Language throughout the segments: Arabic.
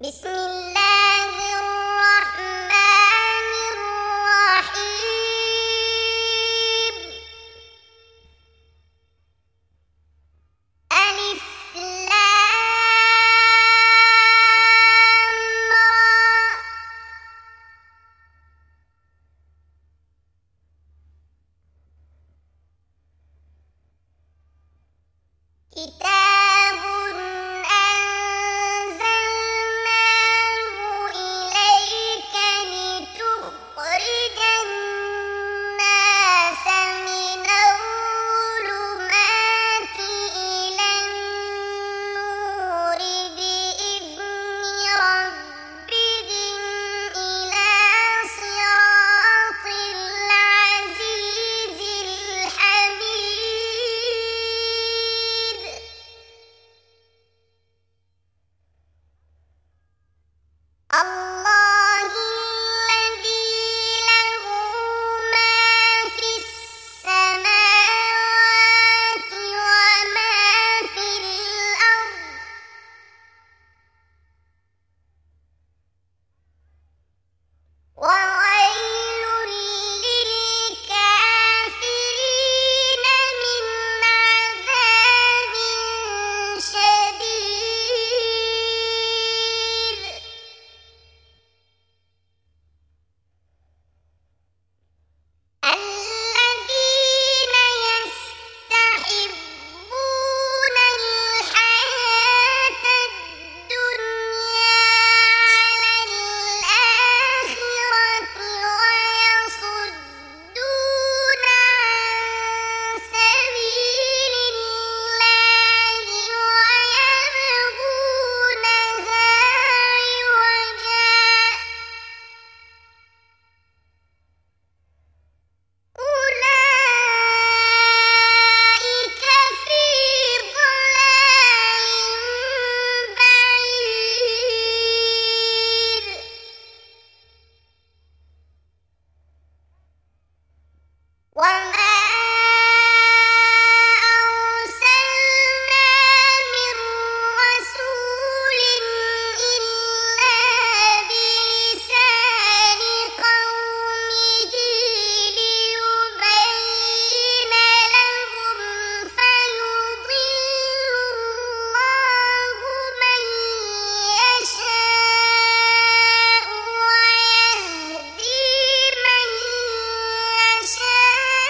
بسم الله الرحمن الرحيم. ألف لام را. كتاب أنزلناه إليك لتخرج الناس من الظلمات إلى النور بإذن ربهم إلى صراط العزيز الحميد. الله الذي له ما في السماوات وما في الأرض. وويل للكافرين من عذاب شديد. الذين يستحبون الحياة الدنيا على الآخرة ويصدون عن سبيل الله ويبغونها عوجا. أولئك في ضلال بعيد. وما أرسلنا من رسول إلا بلسان قومه ليبين لهم فيضل الله من يشاء ويهدي من يشاء.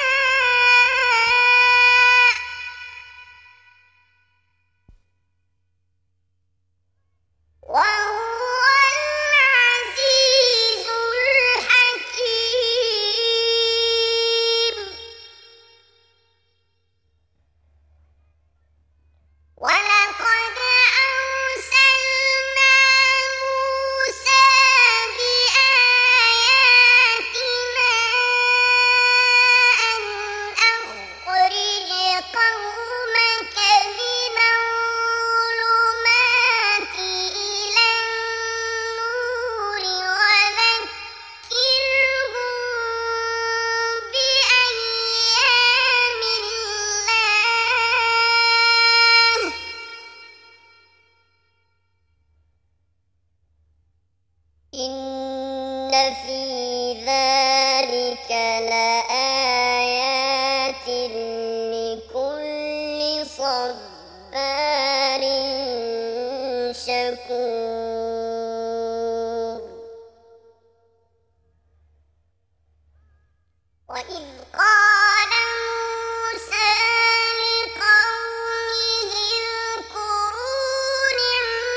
وهو العزيز الحكيم. ولقد أرسلنا موسى بآياتنا أن أخرج قومك من الظلمات إلى النور وذكرهم بأيام الله. إن في ذلك لآيات لكل صبار شكور. وإذ قال موسى لقومه اذكروا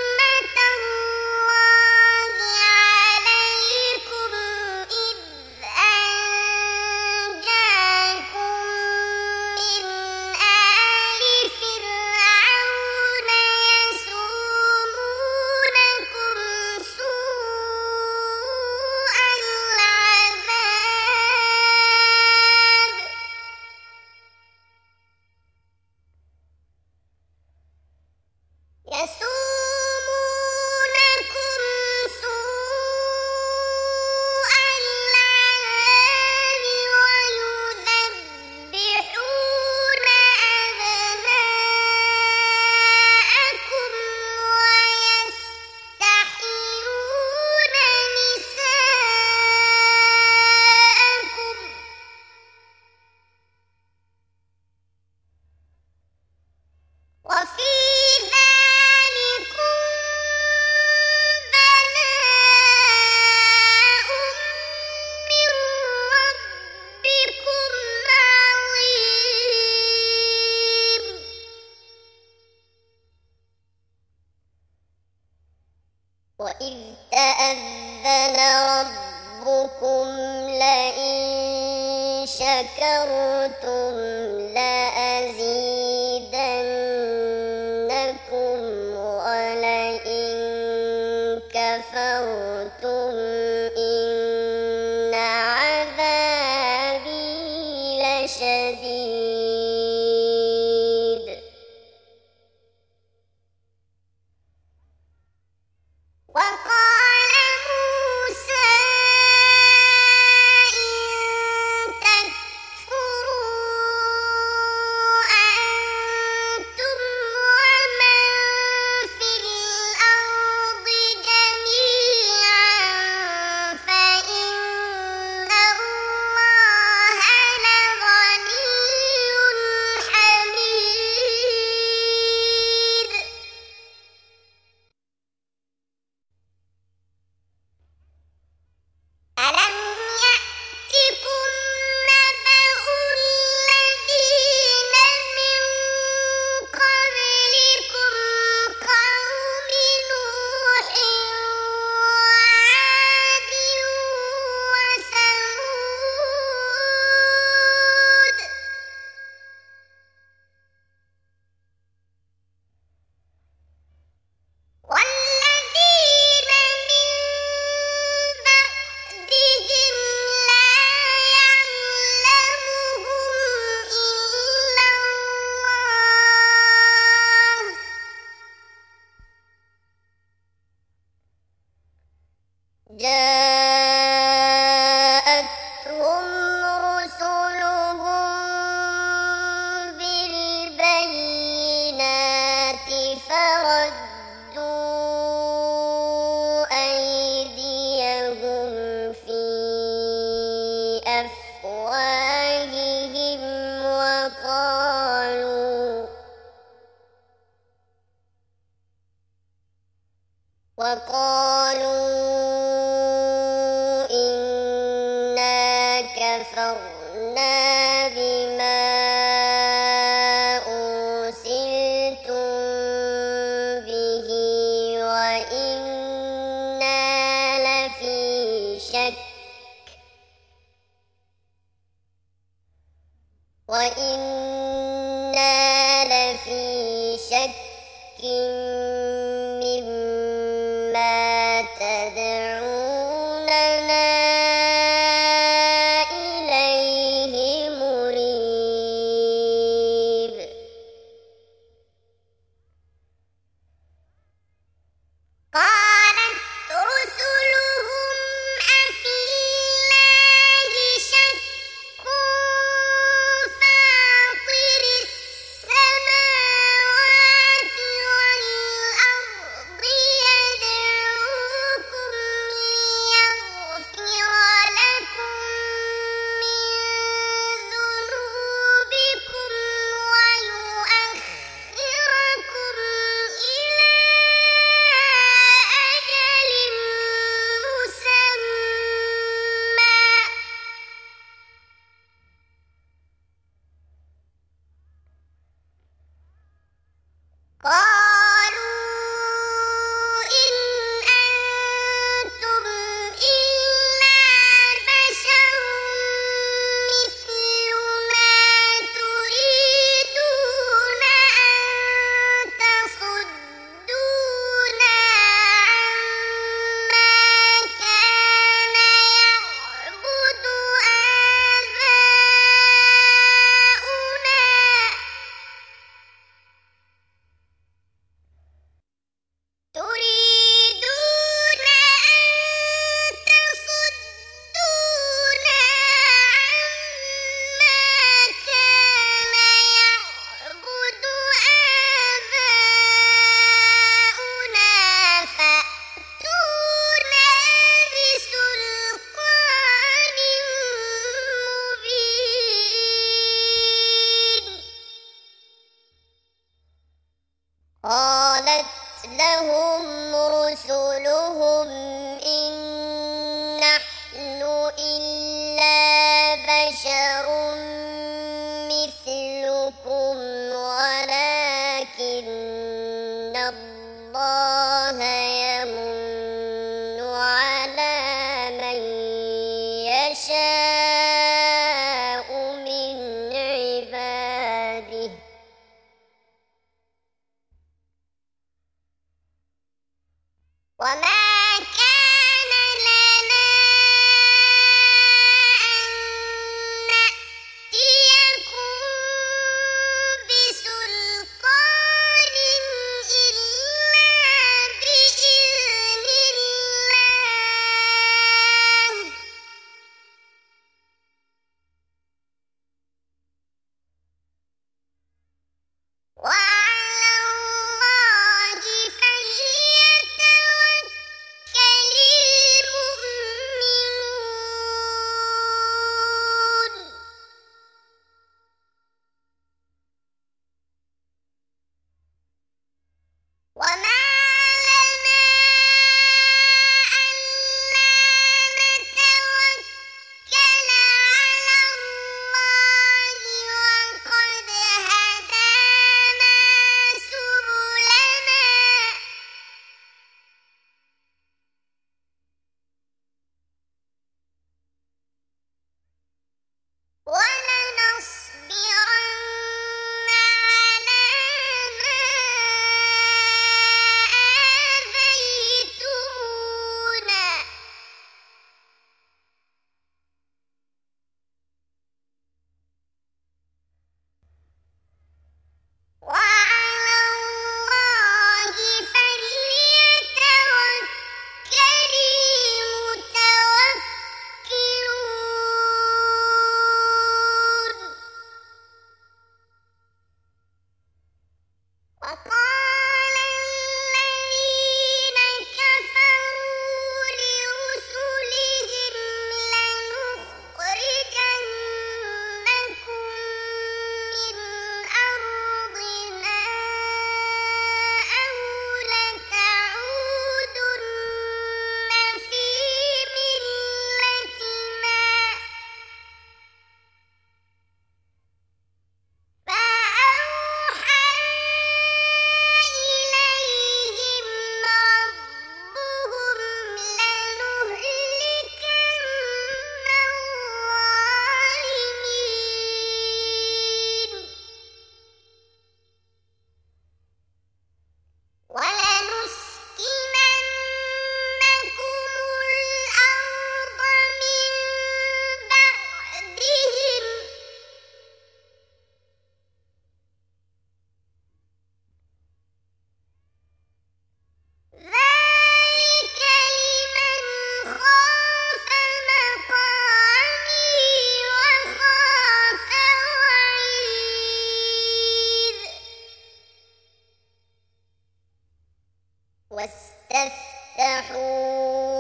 نعمة الله عليكم إذ وإذ تأذن ربكم لئن شكرتم لأزيدنكم ولئن كفرتم إن عذابي لشديد وقال موسى إن تكفروا أنتم ومن في الأرض جميعا فإن الله لغني حميد ألم يأتكم نبأ الذين من قبلكم قوم نوح وعاد وثمود والذين من بعدهم لا يعلمهم إلا الله جاءتهم رسلهم بالبينات فردوا أيديهم في أفواههم وقالوا إنا كفرنا بما أرسلتم به وإنا لفي شك مما تدعوننا إليه مريب قالت رسلهم أفي الله شك فاطر السماوات والأرض يدعوكم ليغفر لكم من ذنوبكم ويؤخركم إلى أجل مسمى قالوا إن أنتم إلا بشر مثلنا تريدون أن تصدونا عما كان يعبد آباؤنا فأتونا بسلطان مبين قالت لهم رسلهم إن نحن إلا بشر مثلكم ولكن الله يمن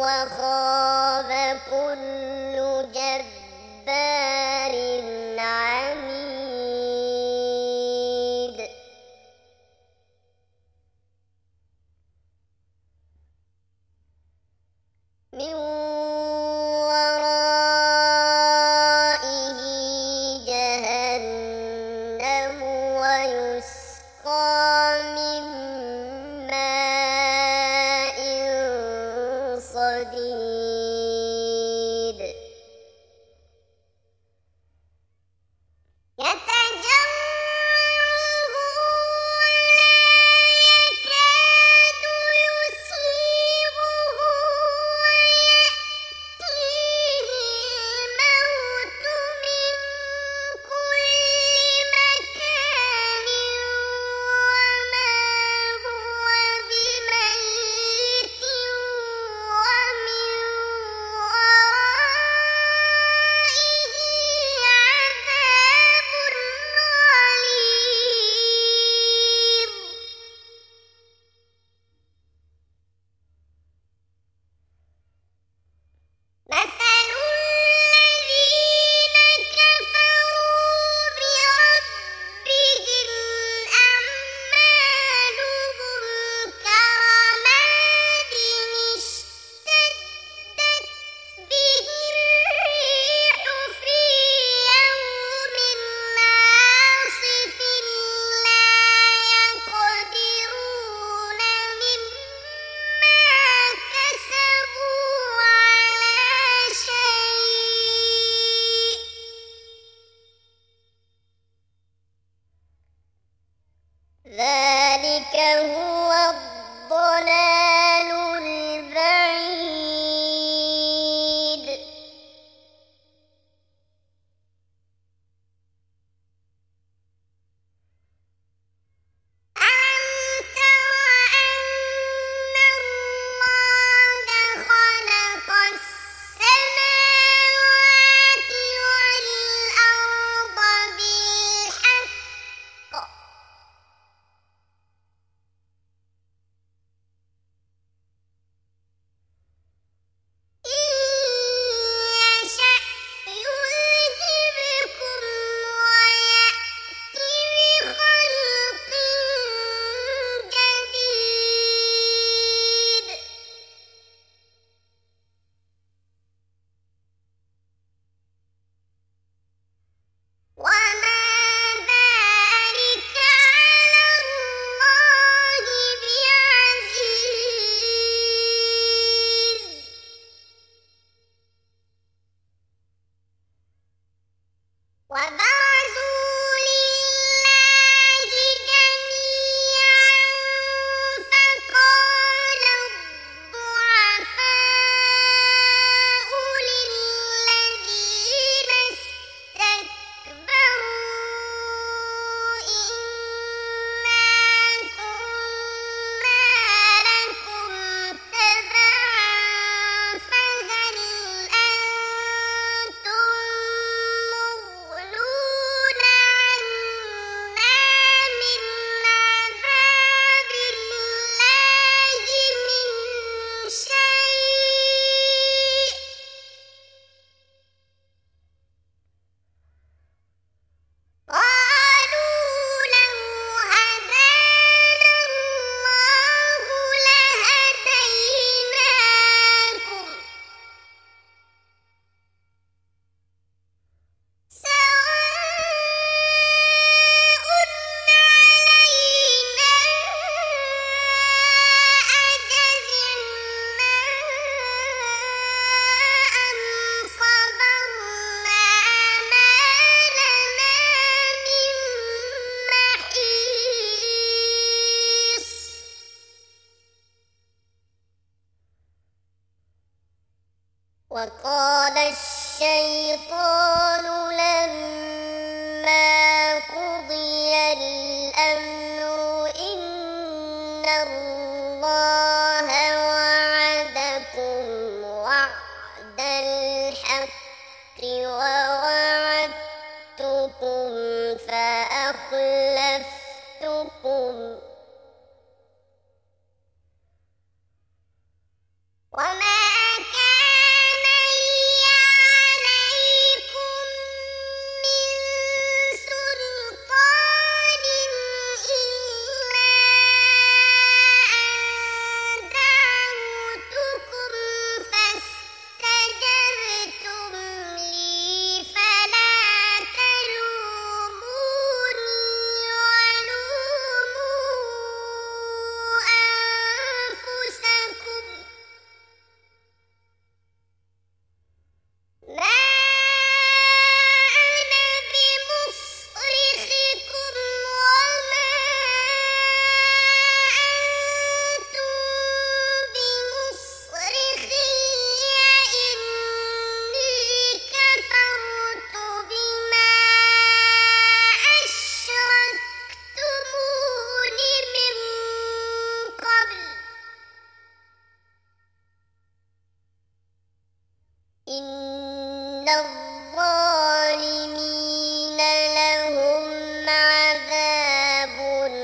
وخاب كل جبار عنيد من ورائه جهنم ويسقى من ماء صديد يتجرعه ولا يكاد يسيغه ويأتيه الموت من كل مكان وما هو بميت ومن ورائه عذاب غليظ مثل الذين كفروا بربهم أعمالهم كرماد اشتدت به الريح في يوم عاصف لا يقدرون مما كسبوا على شيء ذلك هو الضلال البعيد ألم تر أن الله خلق السماوات والأرض بالحق إن يشأ يذهبكم ويأت بخلق جديد وما ذلك على الله بعزيز وبرزوا لله جميعا فقال الضعفاء للذين استكبروا إنا كنا لكم تبعا فهل أنتم مغنون عنا من عذاب الله من شيء قالوا لو هدانا الله لهديناكم سواء علينا أجزعنا أم صبرنا ما لنا من محيص وقال الشيطان لما قضي الأمر إن الله وعدكم وعد الحق ووعدتكم فأخلفتكم وما الظالمين لهم عذاب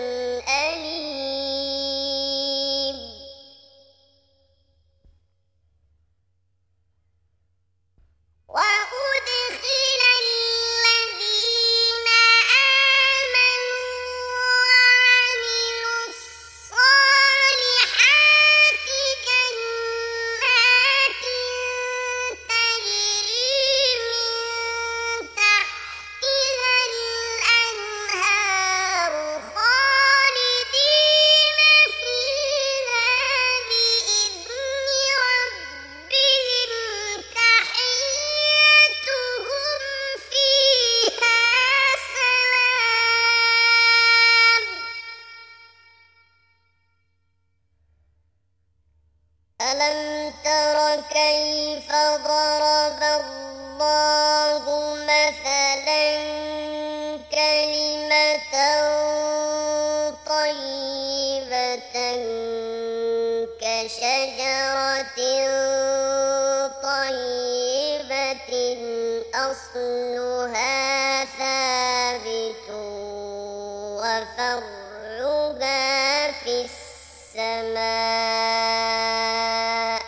أليم وأدخل الذين آمنوا وعملوا الصالحات جنات تجري من تحتها الأنهار خالدين فيها بإذن ربهم تحيتهم فيها سلام ألم تر كيف ضرب الله مثلا كلمة طيبة كشجرة طيبة أصلها ثابت وفرعها في السماء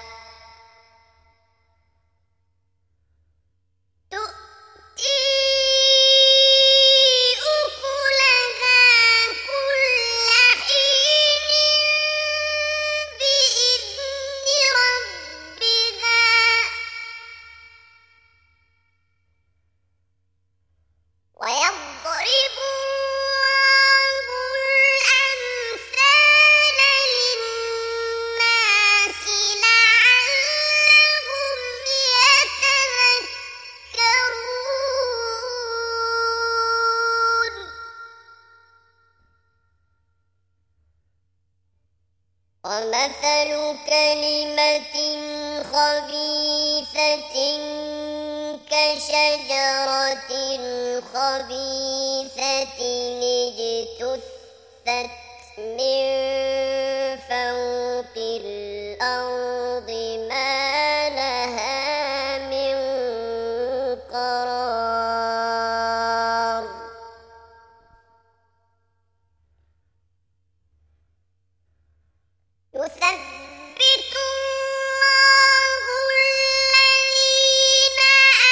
تؤتي أكلها كل حين بإذن ربها ويضرب الله الأمثال للناس لعلهم يتذكرون ومثل كلمة خبيثة كشجرة خبيثة اجتثت من فوق الأرض ما لها من قرار يثبت الله الذين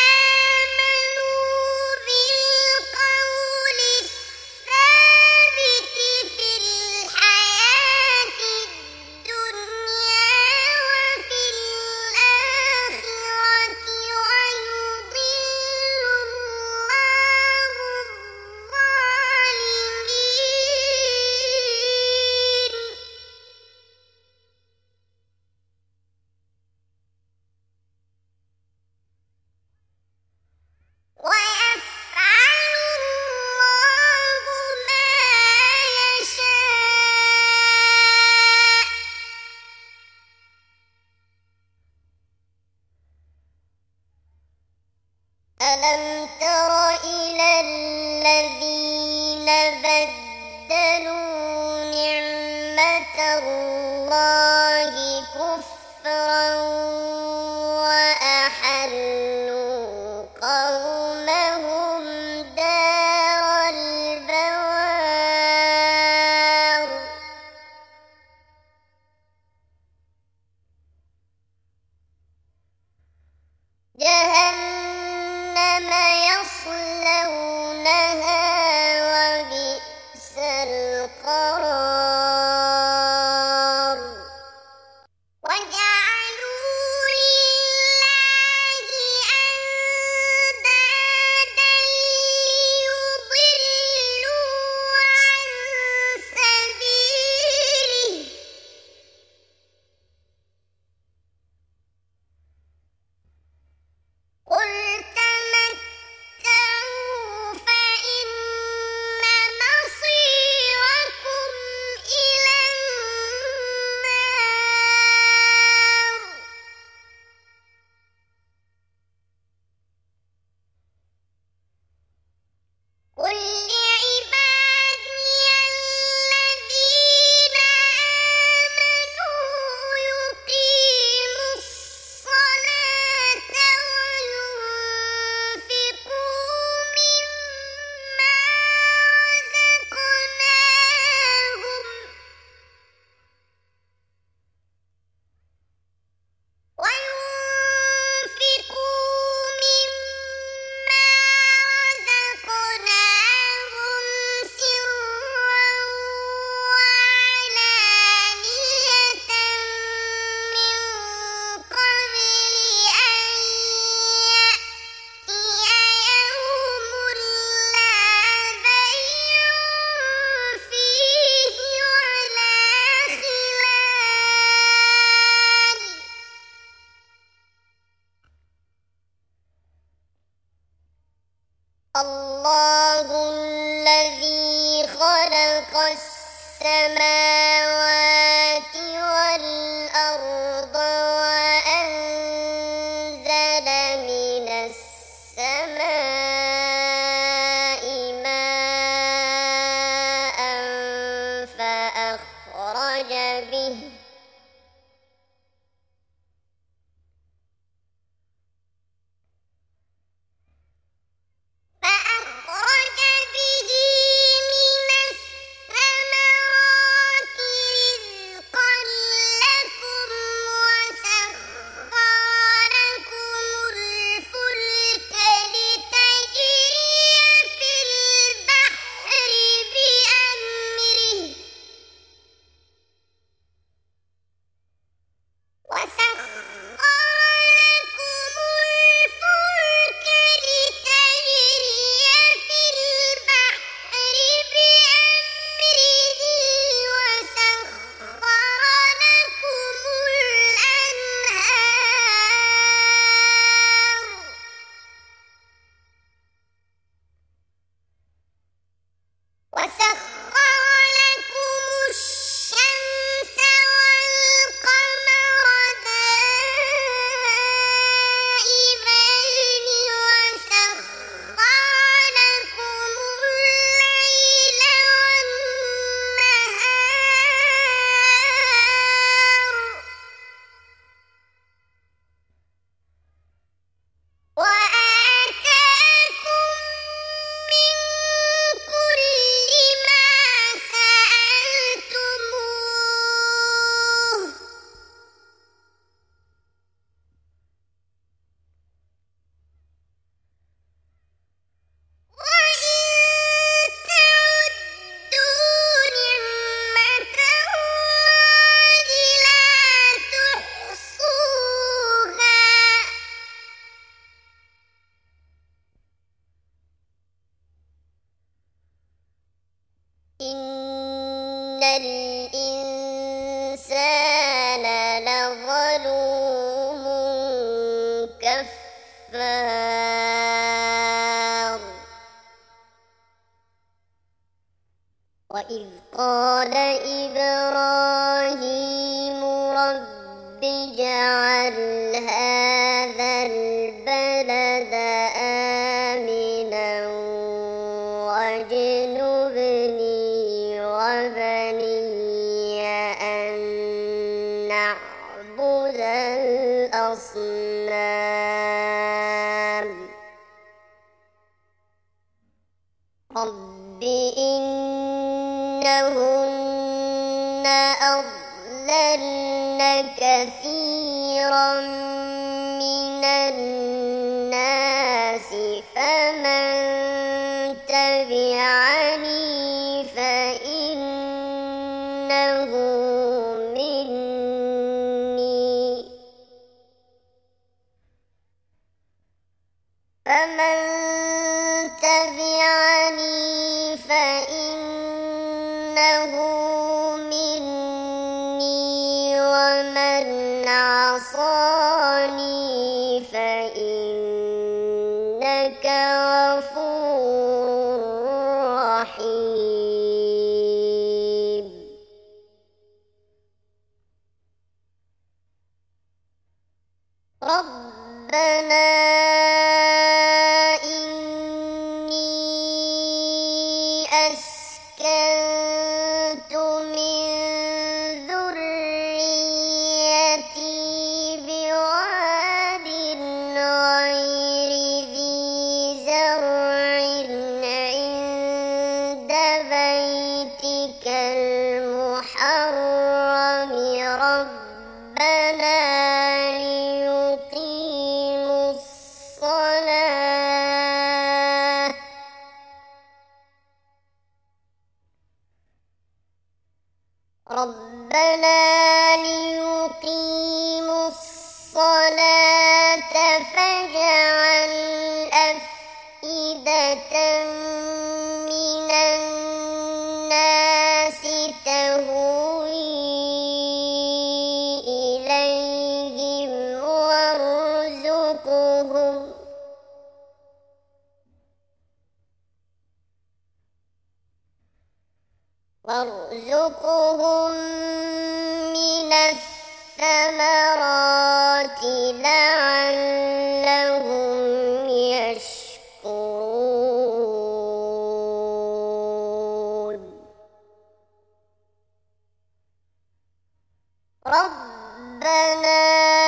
آمنوا بالقول الثابت في الحياة الدنيا وفي الآخرة ويضل الله الظالمين ويفعل الله ما يشاء ألم تر إلى الذين بدلوا نعمة الله كفرا وأحلوا قومهم دار البوار جهنم يصلونها وبئس القرار وجعلوا الله الذي خلق السماوات والأرض وأنزل من السماء ماء فأخرج به من الثمرات رزقا لكم وسخر لكم الفلك لتجري في البحر بأمره وسخر لكم الأنهار وسخر لكم الشمس والقمر دائبين وسخر لكم الليل والنهار وآتاكم من كل ما سألتموه وإن تعدوا نعمة الله لا تحصوها إن الإنسان لظلوم كفار وإذ قال إبراهيم رب اجعل هذا البلد آمنا واجنبني وبني أن نعبد الأصنام رب إنهن أضللن كثيرا من الناس فمن تبعني فإنه مني فمن تبعني فإنه مني ومن عصاني فإنك غفور رحيم ربنا إني أسكنت من ذريتي بواد غير ذي زرع عند بيتك المحرم ربنا ليقيموا الصلاة فاجعل أفئدة من الناس تهوي إليهم وارزقهم ونرزقهم من الثمرات لعلهم يشكرون ربنا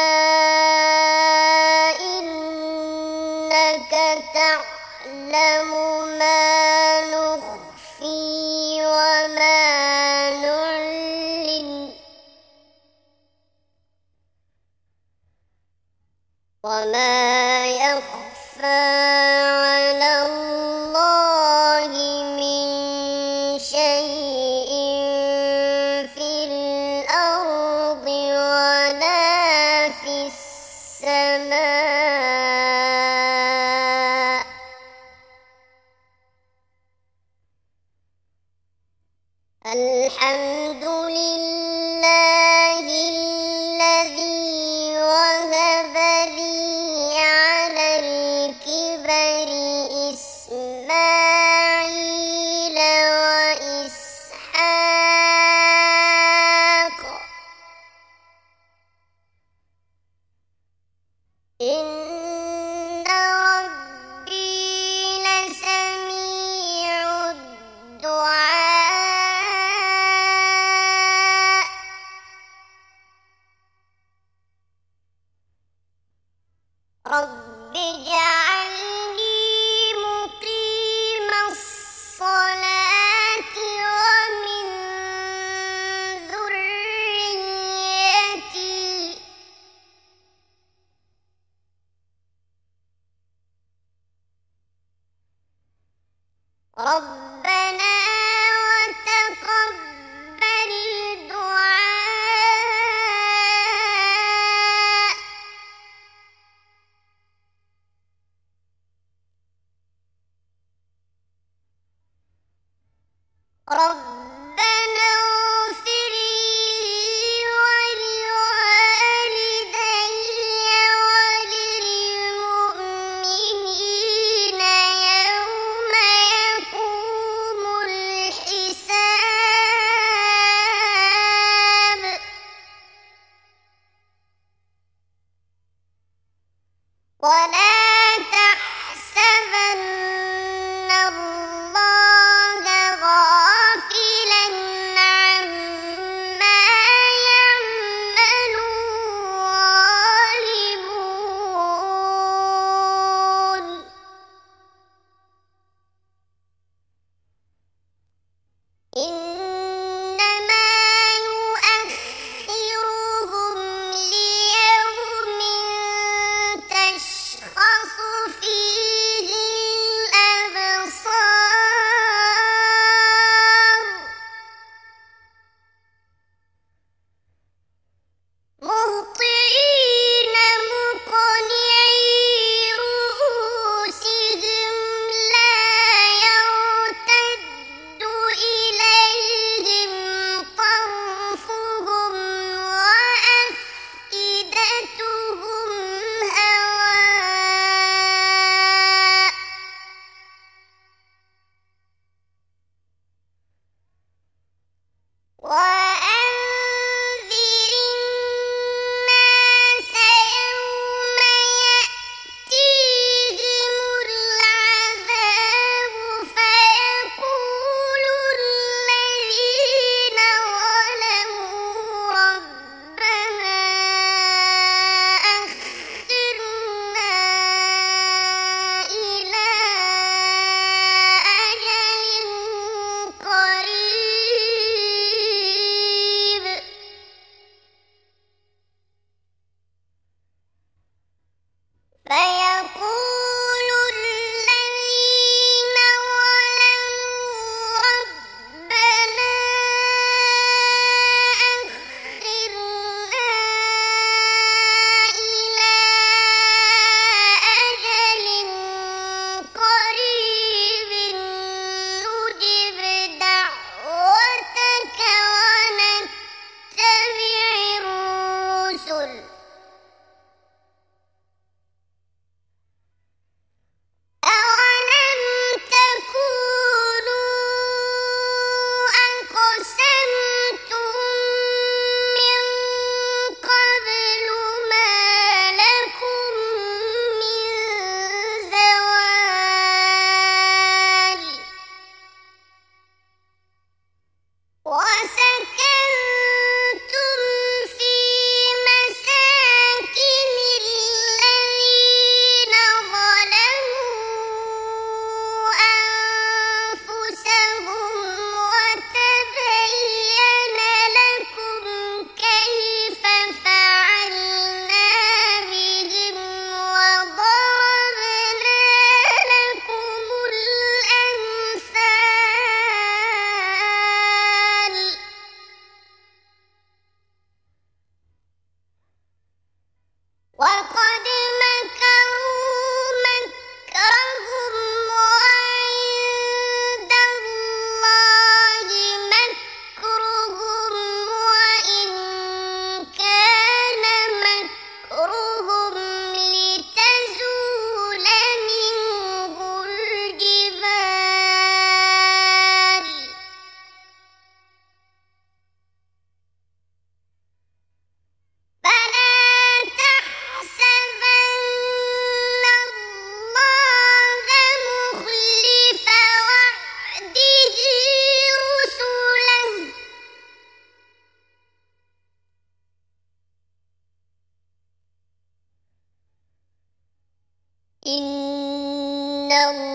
إنك تعلم ما نخفي وما نعلن وما يخفى على الله من شيء في الأرض ولا في السماء الحمد لله الذي وهب لي على الكبر إسماعيل وإسحاق إن ربي لسميع الدعاء رب اجعلني مقيم الصلاة ومن ذريتي ربنا وتقبل دعاء ربنا اغفر لي ولوالدي وللمؤمنين يوم يقوم الحساب ولا تحسبن الله غافلا عما يعمل الظالمون إنما يؤخرهم ليوم تشخص فيه الأبصار مهطعين مقنعي رؤوسهم لا يرتد إليهم طرفهم وأفئدتهم هواء وأنذر الناس يوم يأتيهم العذاب فيقول الذين ظلموا ربنا أخرنا إلى أجل قريب فيقول الذين ظلموا ربنا أخرنا إلى أجل قريب نجب دعوتك ونتبع الرسل إن الله